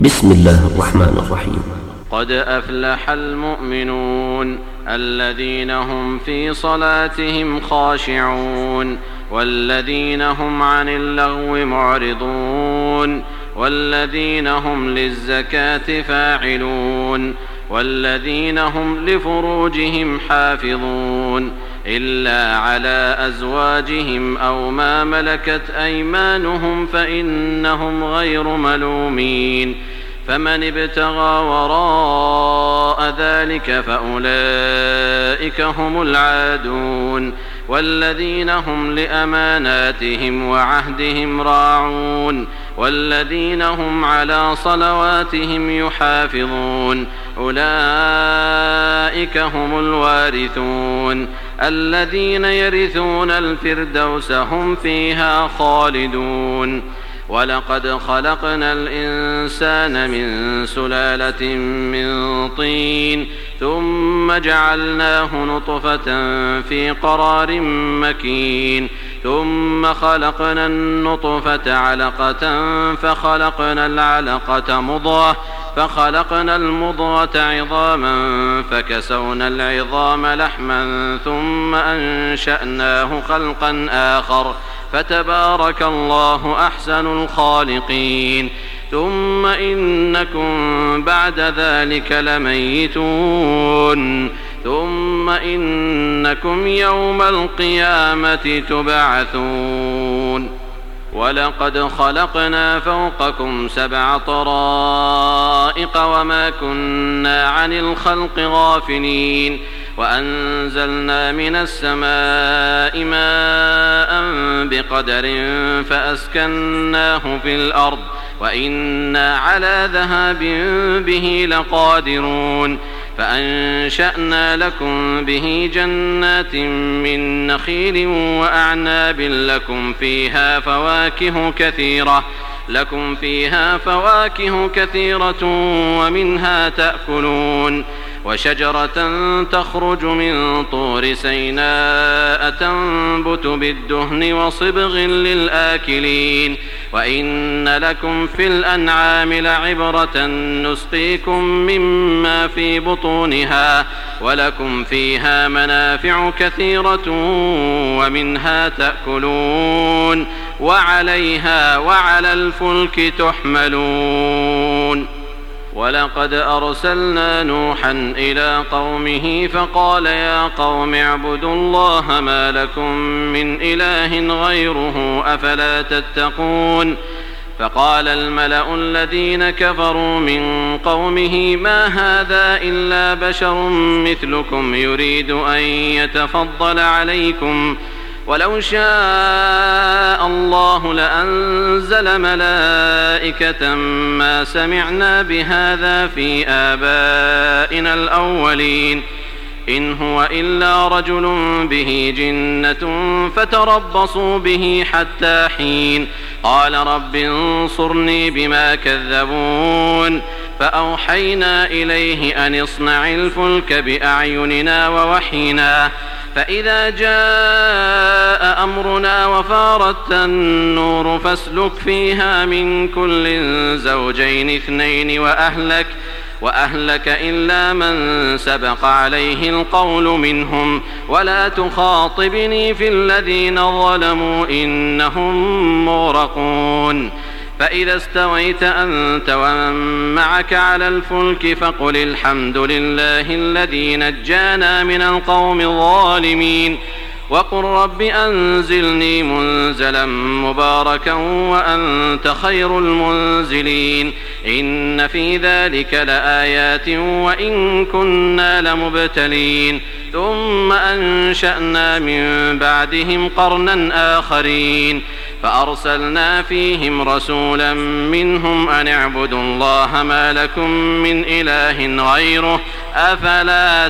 بسم الله الرحمن الرحيم. قد أفلح المؤمنون الذين هم في صلاتهم خاشعون والذين هم عن اللغو معرضون والذين هم للزكاة فاعلون والذين هم لفروجهم حافظون إلا على أزواجهم أو ما ملكت أيمانهم فإنهم غير ملومين. فمن ابتغى وراء ذلك فأولئك هم العادون والذين هم لأماناتهم وعهدهم راعون والذين هم على صلواتهم يحافظون أولئك هم الوارثون الذين يرثون الفردوس هم فيها خالدون. ولقد خلقنا الإنسان من سلالة من طين ثم جعلناه نطفة في قرار مكين ثم خلقنا النطفة علقة فخلقنا العلقة مضغة فخلقنا المضغة عظاما فكسونا العظام لحما ثم أنشأناه خلقا آخر فتبارك الله أحسن الخالقين. ثم إنكم بعد ذلك لميتون ثم إنكم يوم القيامة تبعثون. ولقد خلقنا فوقكم 7 طرائق وما كنا عن الخلق غافلين وأنزلنا من السماء ماء بقدر فأسكناه في الأرض وإنا على ذهاب به لقادرون. فأنشأنا لكم به جنات من نخيل وأعناب لكم فيها فواكه كثيرة ومنها تأكلون. وشجرة تخرج من طور سيناء تنبت بالدهن وصبغ للآكلين. وإن لكم في الأنعام لعبرة نسقيكم مما في بطونها ولكم فيها منافع كثيرة ومنها تأكلون وعليها وعلى الفلك تحملون. ولقد أرسلنا نوحا إلى قومه فقال يا قوم اعبدوا الله ما لكم من إله غيره أفلا تتقون. فقال الملأ الذين كفروا من قومه ما هذا إلا بشر مثلكم يريد أن يتفضل عليكم ولو شاء الله لأنزل ملائكة ما سمعنا بهذا في آبائنا الأولين إن هو إلا رجل به جنة فتربصوا به حتى حين. قال رب انصرني بما كذبون. فأوحينا إليه أن اصنع الفلك بأعيننا ووحينا فإذا جاء أمرنا وفارت النور فاسلك فيها من كل زوجين 2 وأهلك إلا من سبق عليه القول منهم ولا تخاطبني في الذين ظلموا إنهم مغرقون. فإذا استويت أنت ومن معك على الفلك فقل الحمد لله الذي نجانا من القوم الظالمين وقل رب أنزلني منزلا مباركا وأنت خير المنزلين. إن في ذلك لآيات وإن كنا لمبتلين. ثم أنشأنا من بعدهم قرنا آخرين فأرسلنا فيهم رسولا منهم أن اعبدوا الله ما لكم من إله غيره أفلا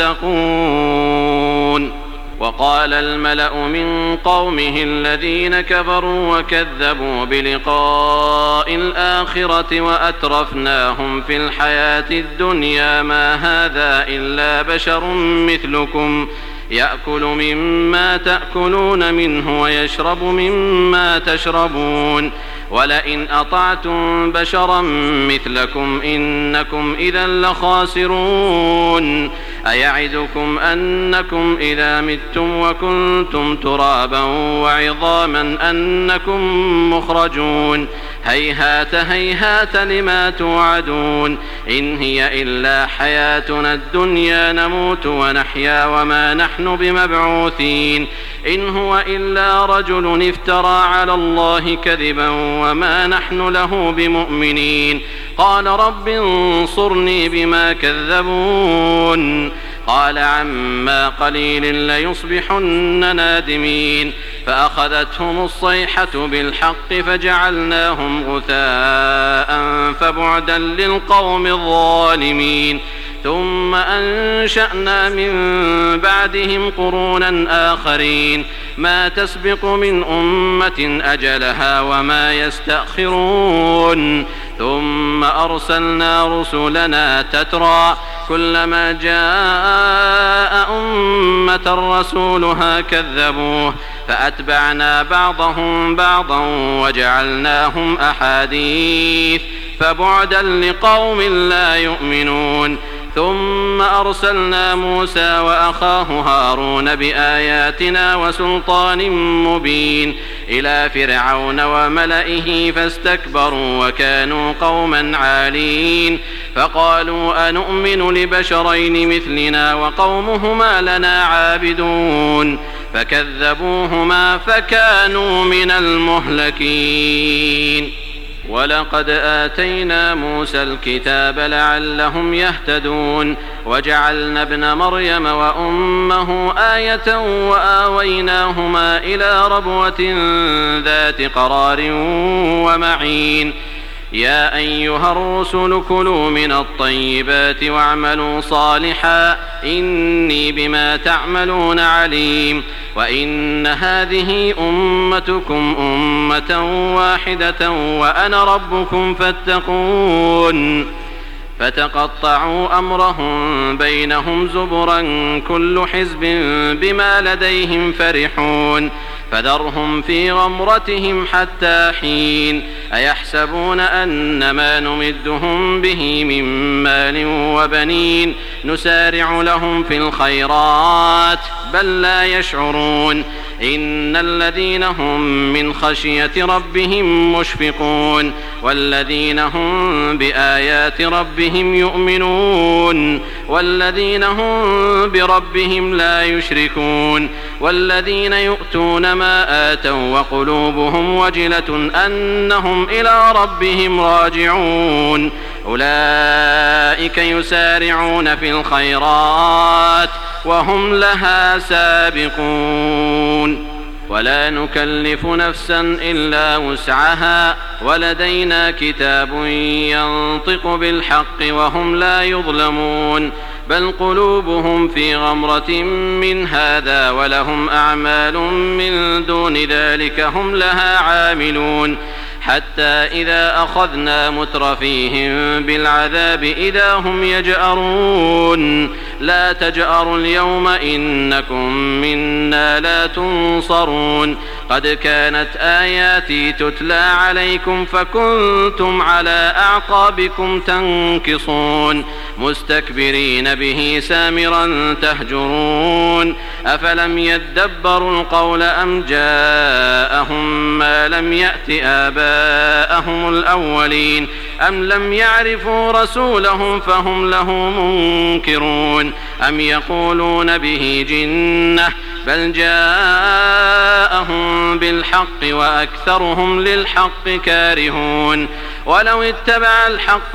تتقون. وقال الملأ من قومه الذين كفروا وكذبوا بلقاء الآخرة وأترفناهم في الحياة الدنيا ما هذا إلا بشر مثلكم يأكل مما تأكلون منه ويشرب مما تشربون ولئن أطعتم بشرا مثلكم إنكم إذا لخاسرون أيعدكم أنكم إذا متم وكنتم ترابا وعظاما أنكم مخرجون هيهات هيهات لما توعدون إن هي إلا حياتنا الدنيا نموت ونحيا وما نحن بمبعوثين إن هو إلا رجل افترى على الله كذبا وما نحن له بمؤمنين قال رب انصرني بما كذبون قال عما قليل ليصبحن نادمين فأخذتهم الصيحة بالحق فجعلناهم غثاء فبعدا للقوم الظالمين ثم أنشأنا من بعدهم قرونا آخرين ما تسبق من أمة أجلها وما يستأخرون ثم أرسلنا رسلنا تترى كلما جاء أمة رسولها كذبوه فأتبعنا بعضهم بعضا وجعلناهم أحاديث فبعدا لقوم لا يؤمنون ثم أرسلنا موسى وأخاه هارون بآياتنا وسلطان مبين إلى فرعون وملئه فاستكبروا وكانوا قوما عالين فقالوا أنؤمن لبشرين مثلنا وقومهما لنا عابدون فكذبوهما فكانوا من المهلكين ولقد آتينا موسى الكتاب لعلهم يهتدون وجعلنا ابن مريم وأمه آية وآويناهما إلى ربوة ذات قرار ومعين يا أيها الرسل كلوا من الطيبات واعملوا صالحا إني بما تعملون عليم وإن هذه أمتكم أمة واحدة وأنا ربكم فاتقون فتقطعوا أمرهم بينهم زبرا كل حزب بما لديهم فرحون فذرهم في غمرتهم حتى حين أيحسبون أن ما نمدهم به من مال وبنين نسارع لهم في الخيرات بل لا يشعرون إن الذين هم من خشية ربهم مشفقون والذين هم بآيات ربهم يؤمنون والذين هم بربهم لا يشركون والذين يؤتون ما آتوا وقلوبهم وجلة أنهم إلى ربهم راجعون أولئك يسارعون في الخيرات وهم لها سابقون ولا نكلف نفسا إلا وسعها ولدينا كتاب ينطق بالحق وهم لا يظلمون بل قلوبهم في غمرة من هذا ولهم أعمال من دون ذلك هم لها عاملون حتى إذا أخذنا مترفيهم بالعذاب إذا هم يجأرون لا تجأروا اليوم إنكم منا لا تنصرون قد كانت آياتي تتلى عليكم فكنتم على أعقابكم تنكصون مستكبرين به سامرا تهجرون أفلم يدبروا القول أم جاءهم ما لم يأت آباءهم الأولين أم لم يعرفوا رسولهم فهم له منكرون أم يقولون به جنة بل جاءهم بالحق وأكثرهم للحق كارهون ولو اتبع الحق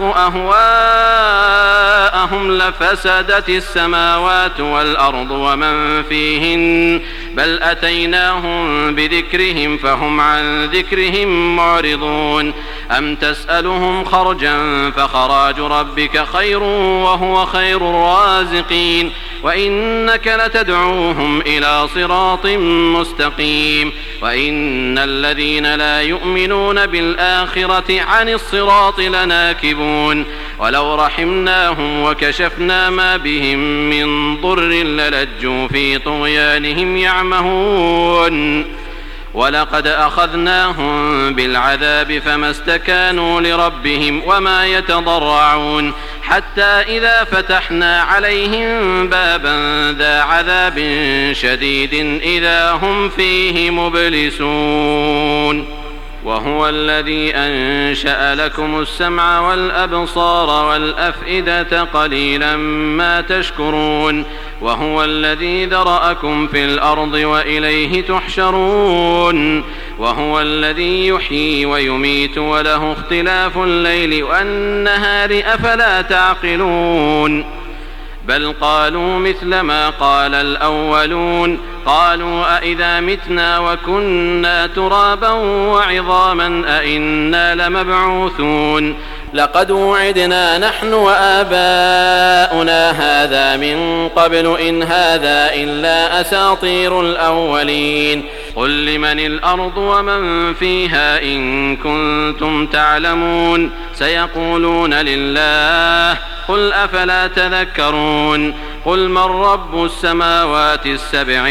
أهواءهم لفسدت السماوات والأرض ومن فيهن بل أتيناهم بذكرهم فهم عن ذكرهم معرضون أم تسألهم خرجا فخراج ربك خير وهو خير الرازقين وإنك لتدعوهم إلى صراط مستقيم وإن الذين لا يؤمنون بالآخرة عن الصراط لناكبون ولو رحمناهم وكشفنا ما بهم من ضر للجوا في طغيانهم يعمهون ولقد أخذناهم بالعذاب فما استكانوا لربهم وما يتضرعون حتى إذا فتحنا عليهم بابا ذا عذاب شديد إذا هم فيه مبلسون وهو الذي أنشأ لكم السمع والأبصار والأفئدة قليلا ما تشكرون وهو الذي ذرأكم في الأرض وإليه تحشرون وهو الذي يحيي ويميت وله اختلاف الليل والنهار أفلا تعقلون بل قالوا مثل ما قال الأولون قالوا أئذا متنا وكنا ترابا وعظاما أئنا لمبعوثون لقد وعدنا نحن وآباؤنا هذا من قبل إن هذا إلا أساطير الأولين قل لمن الأرض ومن فيها إن كنتم تعلمون سيقولون لله قل أفلا تذكرون قل من رب السماوات السبع